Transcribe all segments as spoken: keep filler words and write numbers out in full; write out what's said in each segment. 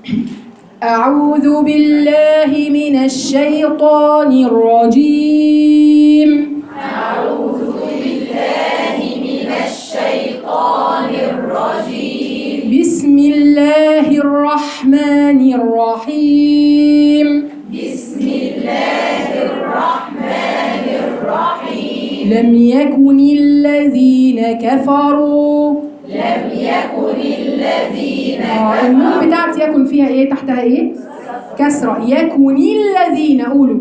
أعوذ بالله من الشيطان الرجيم. أعوذ بالله من الشيطان الرجيم. بسم الله الرحمن الرحيم. بسم الله الرحمن الرحيم. لم يكن الذين كفروا لم يكن الذين آه النون بتاعت يكن فيها ايه؟ تحتها ايه؟ كسرة. يكن الذين، قولوا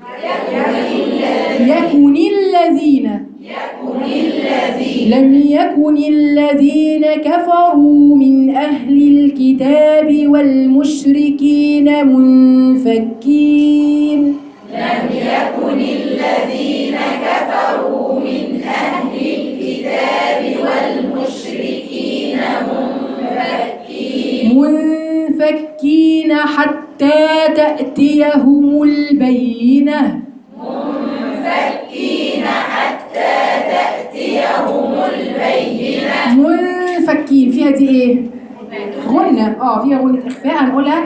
يكن الذين يكن الذين لم يكن الذين كفروا من أهل الكتاب والمشركين منفكين. لم يكن الذين كفروا من أهل الكتاب والمشركين منفكين منفكين حتى تأتيهم البينة. منفكين حتى تأتيهم البينة. منفكين فيها دي ايه؟ غنة. اه فيها غنة إخفاء، هنقولها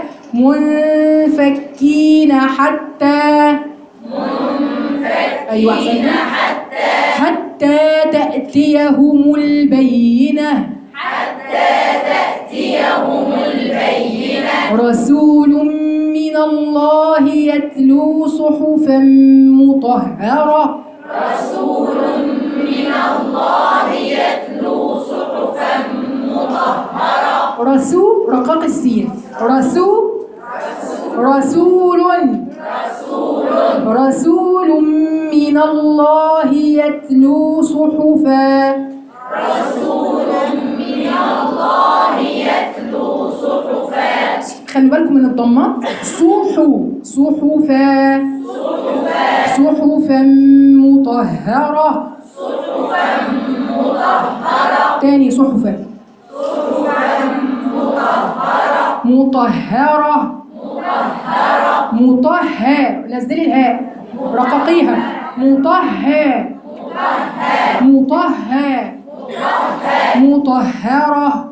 منفكين حتى منفكين أيوة أحسن. حتى حتى تأتيهم البينة. حتى تأتيهم البينة. رسول من الله يتلو صحفا مطهرة. رسول من الله يتلو صحفا مطهرة. رسول رقاق السين. رسول رسول رسول رسول من الله يتلو صحفا. رسول من الله يتلو صحفا. خلي بالكم من الضمات. صحو صحفا صحفا مطهرة. صحفا مطهرة. تاني صحفا مطهرة. مطهرة مطهرة. مطهر. نزلي الهاء رققيها. مطهر مطهر مطهرة.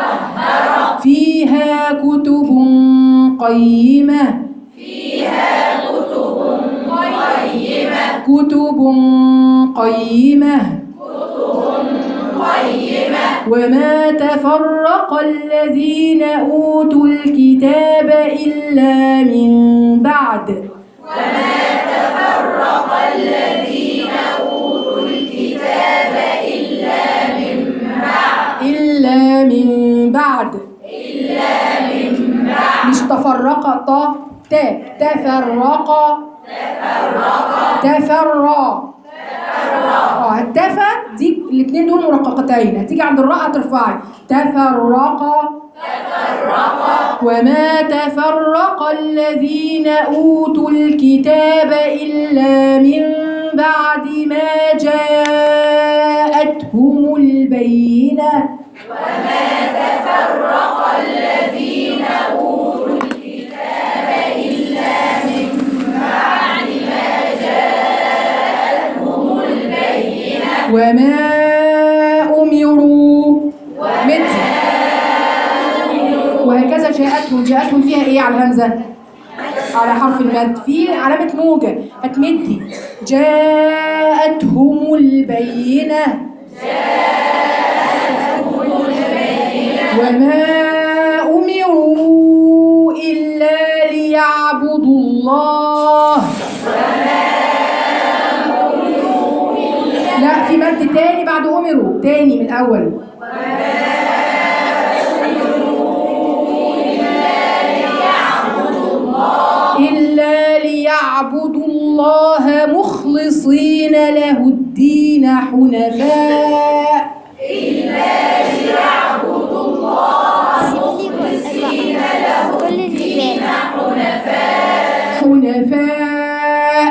فيها كتب قيمة. فيها كتب قيمة. كتب قيمة. قيمة. وما تفرق الذين أوتوا الكتاب إلا من بعد وما تفرق الذين أوتوا الكتاب إلا من بعد. إلا من بعد إلا من بعد. مش تفرق طا تا تفرق تفرق تفرق اه التفا دي الاثنين دول مرققتين، هتيجي عند الراء هترفعي تفرق. تفرق. وما تفرق الذين أوتوا الكتاب إلا من بعد ما جاءتهم البينة. وما تفرق الذين أوتوا الكتاب إلا من بعد ما جاءتهم البينة. وما أمروا مت وهكذا جاءتهم. جاءتهم فيها إيه على الهمزة؟ على حرف المد، في علامة موجة هتمدي. جاءتهم البينة. وما أمروا إلا ليعبدوا الله. لا في مد تاني بعد أمروا، تاني من الأول. إلا ليعبدوا الله مخلصين له الدين حنفاء. إلا ليعبدوا الله مخلصين له الدين حنفاء. حنفاء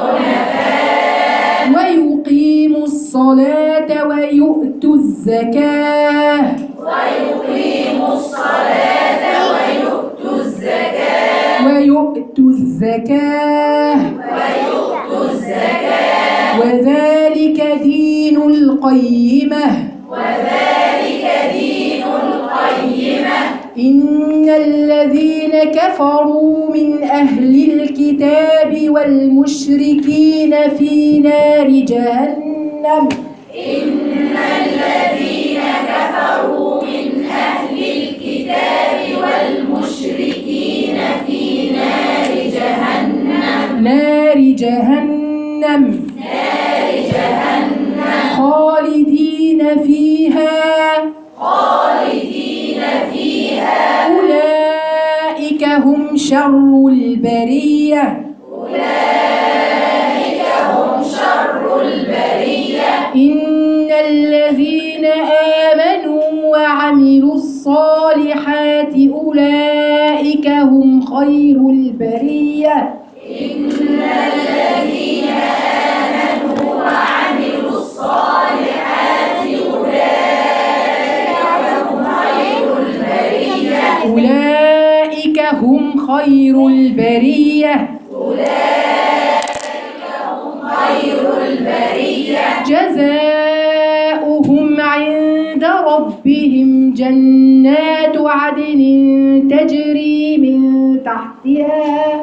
ويقيموا الصلاة ويؤتوا الزكاة. ويقيموا الصلاة ويؤتوا الزكاة. ويؤتوا الزكاة ويؤتوا الزكاة. وذلك دين القيمة. وذلك دين القيمة. إن الذين كفروا من أهل الكتاب والمشركين في نار جهنم إن الذين كفروا من أهل الكتاب والمشركين في نار جهنم نار جهنم نار جهنم خالدين فيها خالدين فيها أولئك هم شر البرية أولئك هم شر البرية إن الذين آمنوا وعملوا الصالحات أولئك هم خير البرية إن الذين آمنوا وعملوا الصالحات أولئك هم خير البرية أولئك هم خير البرية أولئك هم خير البرية جزاؤهم عند ربهم جنات عدن تجري من تحتها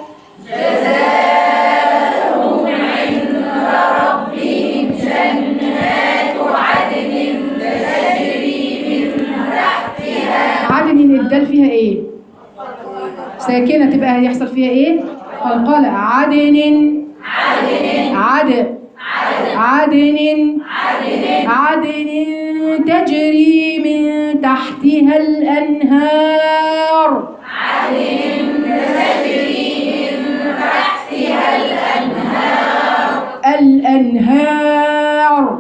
جزاؤهم عند ربهم جنات عدن تجري من تحتها عدن الدال فيها ايه؟ ساكنة تبقى هيحصل فيها ايه؟ قلقلة عدن عدن عدن عدن عدن تجري من تحتها الأنهار عدن تجري من تحتها الأنهار الأنهار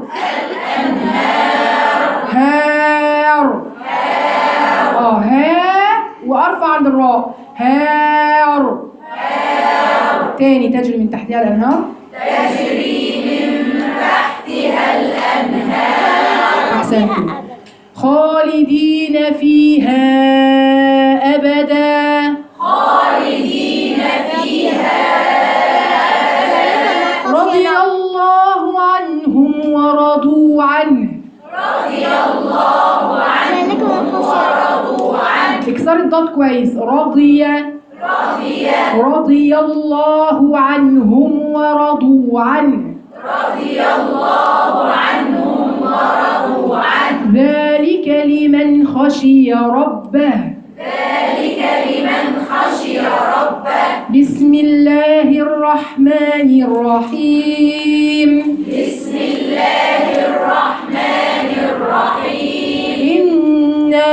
هار اه ها وارفع عند الراء هار تاني تجري من تحتها الأنهار تجري من تحتها الأنهار أحسنتم خالدين فيها أبدا خالدين فيها رضي الله عنهم ورضوا عنه رضي الله عنهم ورضوا عنه اكسر الضاد كويس رضي رضي رضي الله عنهم ورضوا عنه رضي الله عنهم ورضوا عنه ذلك لمن خشي ربه ذلك لمن خشي ربه بسم الله الرحمن الرحيم بسم الله الرحمن الرحيم إنا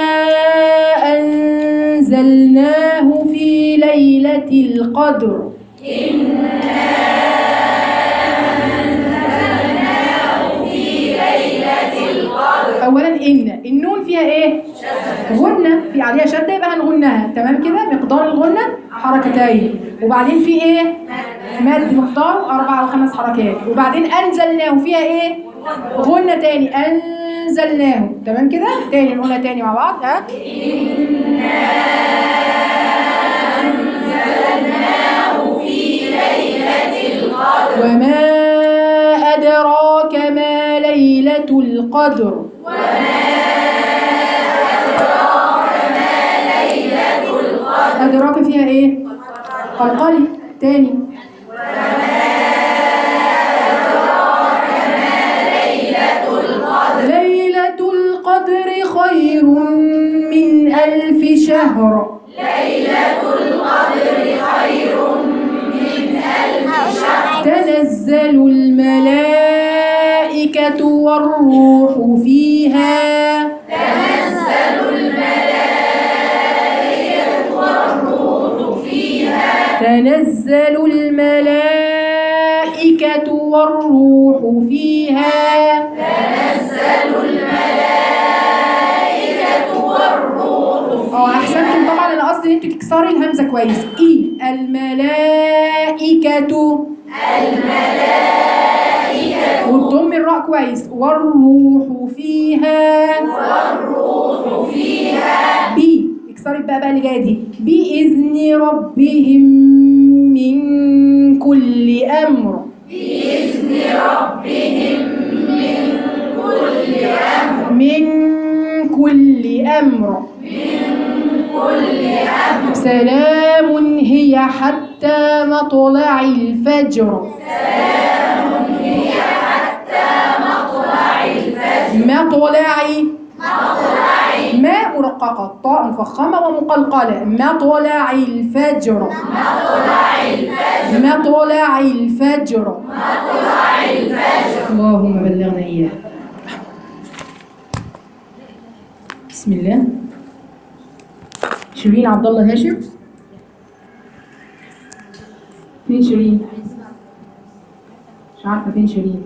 أنزلناه في ليلة القدر أولا إن النون فيها إيه؟ غنة في عليها شدة يبقى هنغنها تمام كده مقدار الغنة حركتين وبعدين في إيه؟ مد مقداره أربع أو خمس حركات وبعدين أنزلناه فيها إيه؟ غنة تاني أنزلناه تمام كده؟ تاني نقولها تاني مع بعض ها؟ وما أدراك ما ليلة القدر أدراك فيها إيه؟ قلقلي تاني ليلة القدر خير من ألف شهر ليلة القدر خير من ألف شهر تنزل الملائكة والروح فيها تنزل الملائكة والروح فيها تنزل الملائكة والروح فيها تنزل الملائكة والروح اه احسنتم طبعا انا قصدي ان انتوا تكسري الهمزه كويس اي الملائكة الملائكة وتضمي الراء كويس والروح فيها والروح فيها بي اكسري بقى بقى اللي جايه دي بإذن ربهم من كل أمر بإذن ربهم من كل أمر من كل أمر من كل أمر سلام هي حتى مطلع الفجر. سلام هي حتى مطلع الفجر مطلع مطلع ما مرققة، الطاء مفخمة ومقلقلة. مطلع الفجر مطلع الفجر مطلع الفجر. مطلع الفجر. اللهم بلغنا إياه. بسم الله. شيرين عبد الله هاشم. فين شيرين؟ مش عارفة فين شيرين.